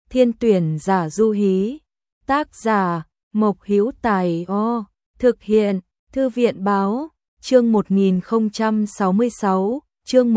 Thiên tuyển giả Du Hí. Tác giả Mộc Hữu Tài. Thực hiện Thư viện báo. Chương 1066. Chương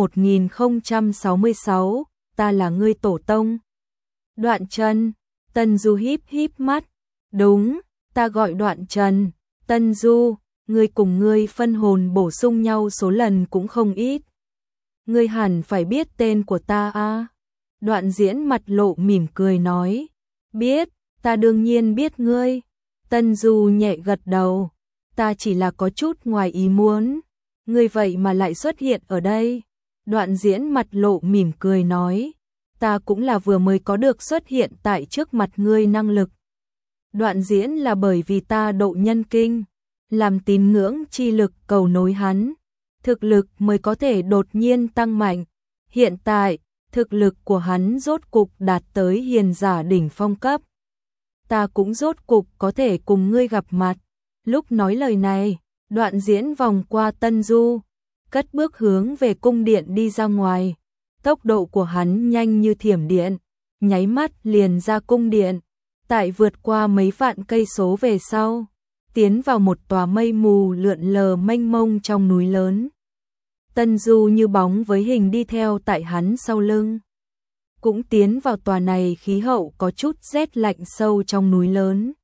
1066. Ta là ngươi tổ tông. Đoạn Trần. Tân Du híp híp mắt. Đúng, ta gọi Đoạn Trần. Tân Du, ngươi cùng ngươi phân hồn bổ sung nhau số lần cũng không ít. Ngươi hẳn phải biết tên của ta a. Đoạn Diễn mặt lộ mỉm cười nói. Biết, ta đương nhiên biết ngươi. Tân Du nhẹ gật đầu. Ta chỉ là có chút ngoài ý muốn. Ngươi vậy mà lại xuất hiện ở đây. Đoạn Diễn mặt lộ mỉm cười nói. Ta cũng là vừa mới có được xuất hiện tại trước mặt ngươi năng lực. Đoạn Diễn là bởi vì ta độ nhân kinh, làm tín ngưỡng chi lực cầu nối hắn, thực lực mới có thể đột nhiên tăng mạnh. Hiện tại, thực lực của hắn rốt cục đạt tới hiền giả đỉnh phong cấp. Ta cũng rốt cục có thể cùng ngươi gặp mặt. Lúc nói lời này, Đoạn Diễn vòng qua Tân Du, cất bước hướng về cung điện đi ra ngoài. Tốc độ của hắn nhanh như thiểm điện, nháy mắt liền ra cung điện. Tại vượt qua mấy vạn cây số về sau, tiến vào một tòa mây mù lượn lờ mênh mông trong núi lớn. Tân Du như bóng với hình đi theo tại hắn sau lưng. Cũng tiến vào tòa này khí hậu có chút rét lạnh sâu trong núi lớn.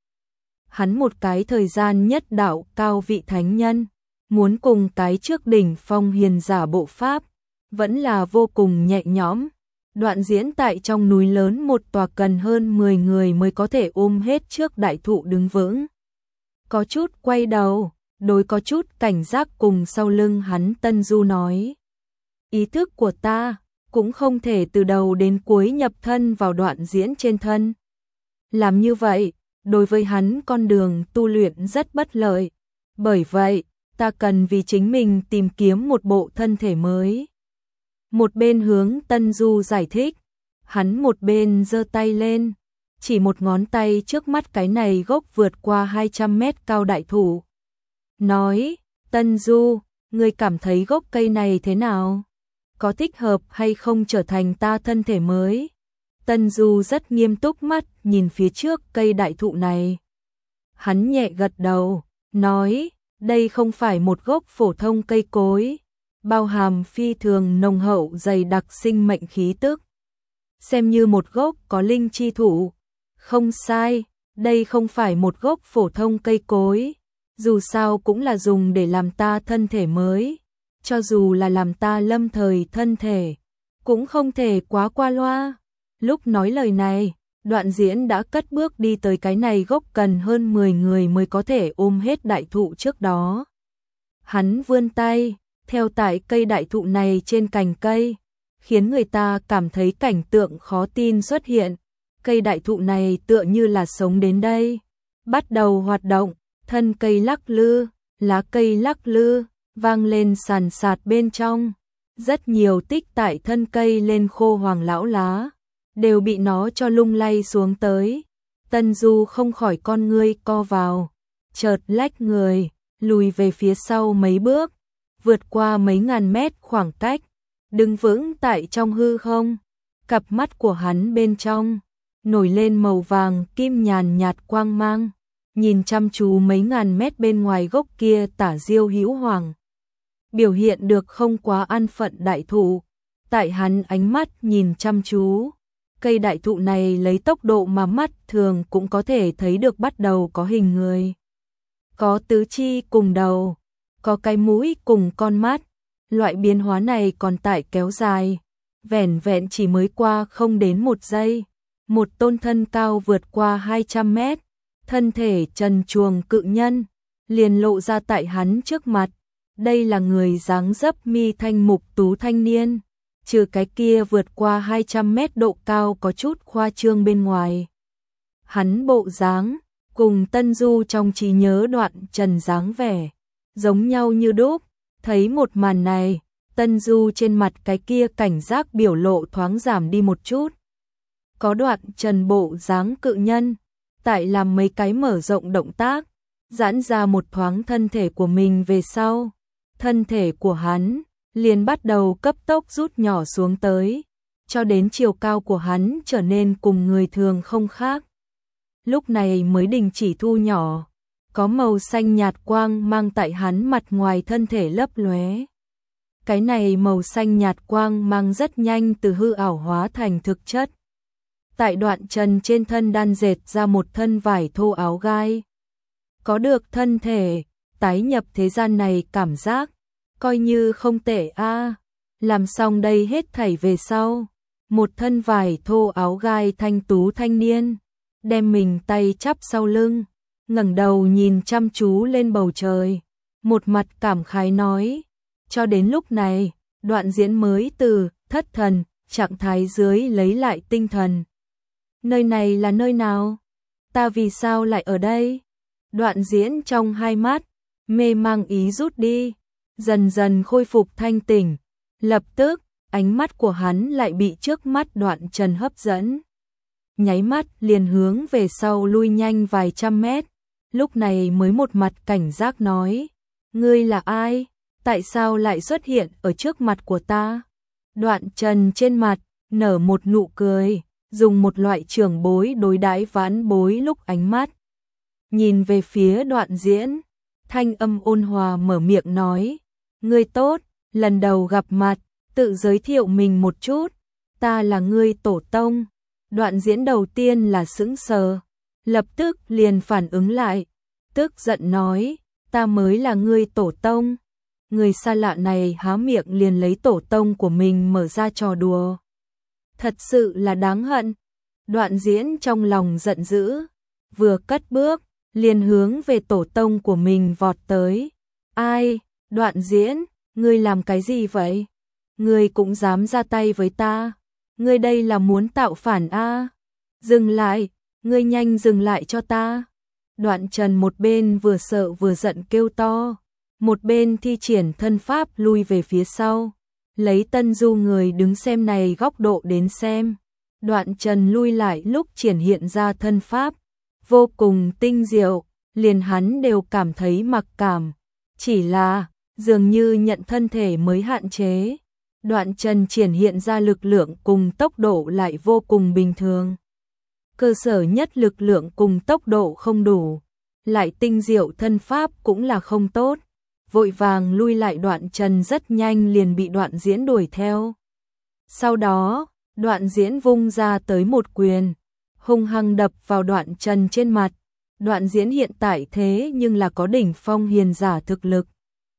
Hắn một cái thời gian nhất đạo cao vị thánh nhân, muốn cùng cái trước đỉnh phong hiền giả bộ pháp, vẫn là vô cùng nhẹ nhõm. Đoạn Diễn tại trong núi lớn một tòa cần hơn 10 người mới có thể ôm hết trước đại thụ đứng vững. Có chút quay đầu, đối có chút cảnh giác cùng sau lưng hắn Tân Du nói. Ý thức của ta cũng không thể từ đầu đến cuối nhập thân vào Đoạn Diễn trên thân. Làm như vậy, đối với hắn con đường tu luyện rất bất lợi. Bởi vậy, ta cần vì chính mình tìm kiếm một bộ thân thể mới. Một bên hướng Tân Du giải thích, hắn một bên giơ tay lên, chỉ một ngón tay trước mắt cái này gốc vượt qua 200 mét cao đại thụ. Nói, Tân Du, ngươi cảm thấy gốc cây này thế nào? Có thích hợp hay không trở thành ta thân thể mới? Tân Du rất nghiêm túc mắt nhìn phía trước cây đại thụ này. Hắn nhẹ gật đầu, nói, đây không phải một gốc phổ thông cây cối, bao hàm phi thường nồng hậu dày đặc sinh mệnh khí tức. Xem như một gốc có linh chi thụ. Không sai, đây không phải một gốc phổ thông cây cối, dù sao cũng là dùng để làm ta thân thể mới. Cho dù là làm ta lâm thời thân thể, cũng không thể quá qua loa. Lúc nói lời này, Đoạn Diễn đã cất bước đi tới cái này gốc cần hơn 10 người mới có thể ôm hết đại thụ trước đó. Hắn vươn tay, theo tại cây đại thụ này trên cành cây, khiến người ta cảm thấy cảnh tượng khó tin xuất hiện. Cây đại thụ này tựa như là sống đến đây, bắt đầu hoạt động, thân cây lắc lư, lá cây lắc lư, vang lên sàn sạt bên trong. Rất nhiều tích tại thân cây lên khô hoàng lão lá, đều bị nó cho lung lay xuống tới. Tân Du không khỏi con ngươi co vào, chợt lách người, lùi về phía sau mấy bước, vượt qua mấy ngàn mét khoảng cách, đứng vững tại trong hư không. Cặp mắt của hắn bên trong nổi lên màu vàng kim nhàn nhạt quang mang, nhìn chăm chú mấy ngàn mét bên ngoài gốc kia tả diêu hữu hoàng. Biểu hiện được không quá an phận đại thụ. Tại hắn ánh mắt nhìn chăm chú, cây đại thụ này lấy tốc độ mà mắt thường cũng có thể thấy được bắt đầu có hình người. Có tứ chi cùng đầu, có cái mũi cùng con mắt. Loại biến hóa này còn tại kéo dài, vẻn vẹn chỉ mới qua không đến một giây. Một tôn thân cao vượt qua 200 mét, thân thể trần truồng cự nhân, liền lộ ra tại hắn trước mặt. Đây là người dáng dấp mi thanh mục tú thanh niên, trừ cái kia vượt qua 200 mét độ cao có chút khoa trương bên ngoài. Hắn bộ dáng cùng Tân Du trong trí nhớ Đoạn Trần dáng vẻ giống nhau như đúc. Thấy một màn này, Tân Du trên mặt cái kia cảnh giác biểu lộ thoáng giảm đi một chút. Có Đoạn Trần bộ dáng cự nhân, tại làm mấy cái mở rộng động tác, giãn ra một thoáng thân thể của mình về sau. Thân thể của hắn liền bắt đầu cấp tốc rút nhỏ xuống tới, cho đến chiều cao của hắn trở nên cùng người thường không khác. Lúc này mới đình chỉ thu nhỏ, có màu xanh nhạt quang mang tại hắn mặt ngoài thân thể lấp lóe. Cái này màu xanh nhạt quang mang rất nhanh từ hư ảo hóa thành thực chất. Tại đoạn chân trên thân đan dệt ra một thân vải thô áo gai. Có được thân thể, tái nhập thế gian này cảm giác, coi như không tệ a. Làm xong đây hết thảy về sau, một thân vải thô áo gai thanh tú thanh niên, đem mình tay chắp sau lưng, ngẩng đầu nhìn chăm chú lên bầu trời, một mặt cảm khái nói, cho đến lúc này, Đoạn Diễn mới từ thất thần, trạng thái dưới lấy lại tinh thần. Nơi này là nơi nào? Ta vì sao lại ở đây? Đoạn Diễn trong hai mắt, mê mang ý rút đi, dần dần khôi phục thanh tỉnh. Lập tức, ánh mắt của hắn lại bị trước mắt Đoạn Trần hấp dẫn. Nháy mắt liền hướng về sau lui nhanh vài trăm mét, lúc này mới một mặt cảnh giác nói, ngươi là ai? Tại sao lại xuất hiện ở trước mặt của ta? Đoạn Trần trên mặt, nở một nụ cười, dùng một loại trưởng bối đối đãi vãn bối lúc ánh mắt. Nhìn về phía Đoạn Diễn, thanh âm ôn hòa mở miệng nói, ngươi tốt, lần đầu gặp mặt, tự giới thiệu mình một chút, ta là ngươi tổ tông. Đoạn Diễn đầu tiên là sững sờ, lập tức liền phản ứng lại, tức giận nói, ta mới là ngươi tổ tông. Người xa lạ này há miệng liền lấy tổ tông của mình mở ra trò đùa. Thật sự là đáng hận. Đoạn Diễn trong lòng giận dữ, vừa cất bước, liền hướng về tổ tông của mình vọt tới. Ai? Đoạn Diễn, ngươi làm cái gì vậy? Ngươi cũng dám ra tay với ta? Ngươi đây là muốn tạo phản a? Dừng lại, ngươi nhanh dừng lại cho ta. Đoạn Trần một bên vừa sợ vừa giận kêu to, một bên thi triển thân pháp lui về phía sau, lấy Tân Du người đứng xem này góc độ đến xem. Đoạn Trần lui lại lúc triển hiện ra thân pháp, vô cùng tinh diệu, liền hắn đều cảm thấy mặc cảm, chỉ là dường như nhận thân thể mới hạn chế. Đoạn Trần triển hiện ra lực lượng cùng tốc độ lại vô cùng bình thường. Cơ sở nhất lực lượng cùng tốc độ không đủ, lại tinh diệu thân pháp cũng là không tốt. Vội vàng lui lại Đoạn Trần rất nhanh liền bị Đoạn Diễn đuổi theo. Sau đó, Đoạn Diễn vung ra tới một quyền, hung hăng đập vào Đoạn Trần trên mặt. Đoạn Diễn hiện tại thế nhưng là có đỉnh phong hiền giả thực lực.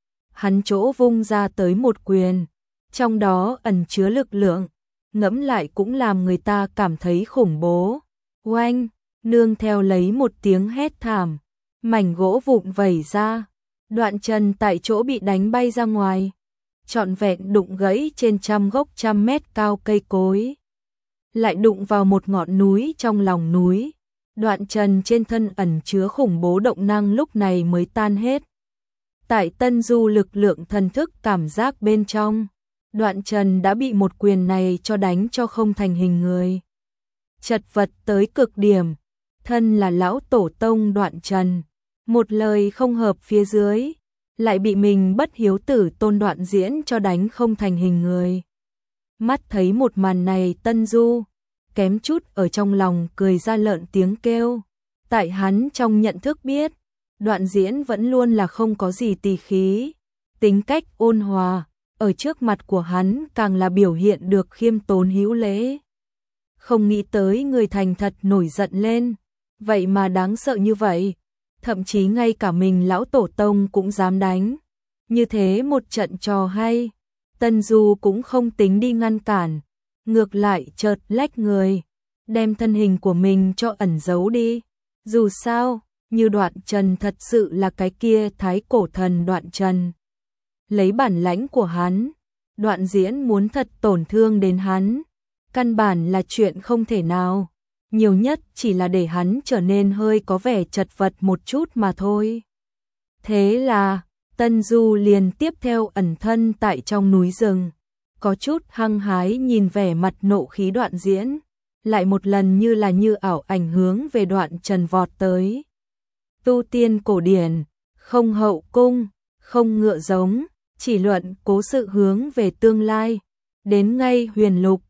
Hắn chỗ vung ra tới một quyền, trong đó ẩn chứa lực lượng, ngẫm lại cũng làm người ta cảm thấy khủng bố. Oanh, nương theo lấy một tiếng hét thảm, mảnh gỗ vụn vẩy ra. Đoạn Trần tại chỗ bị đánh bay ra ngoài, trọn vẹn đụng gãy trên trăm gốc trăm mét cao cây cối, lại đụng vào một ngọn núi trong lòng núi. Đoạn Trần trên thân ẩn chứa khủng bố động năng lúc này mới tan hết. Tại Tân Du lực lượng thần thức cảm giác bên trong, Đoạn Trần đã bị một quyền này cho đánh cho không thành hình người. Chật vật tới cực điểm, thân là lão tổ tông Đoạn Trần, một lời không hợp phía dưới, lại bị mình bất hiếu tử tôn Đoạn Diễn cho đánh không thành hình người. Mắt thấy một màn này Tân Du, kém chút ở trong lòng cười ra lợn tiếng kêu. Tại hắn trong nhận thức biết, Đoạn Diễn vẫn luôn là không có gì tỳ khí, tính cách ôn hòa, ở trước mặt của hắn càng là biểu hiện được khiêm tốn hữu lễ. Không nghĩ tới người thành thật nổi giận lên, vậy mà đáng sợ như vậy, thậm chí ngay cả mình lão tổ tông cũng dám đánh. Như thế một trận trò hay, Tân Du cũng không tính đi ngăn cản, ngược lại chợt lách người, đem thân hình của mình cho ẩn giấu đi. Dù sao, như Đoạn Trần thật sự là cái kia thái cổ thần Đoạn Trần. Lấy bản lãnh của hắn, Đoạn Diễn muốn thật tổn thương đến hắn, căn bản là chuyện không thể nào. Nhiều nhất chỉ là để hắn trở nên hơi có vẻ chật vật một chút mà thôi. Thế là, Tân Du liền tiếp theo ẩn thân tại trong núi rừng, có chút hăng hái nhìn vẻ mặt nộ khí Đoạn Diễn, lại một lần như là như ảo ảnh hướng về Đoạn Trần vọt tới. Tu tiên cổ điển, không hậu cung, không ngựa giống, chỉ luận cố sự hướng về tương lai, đến ngay huyền lục,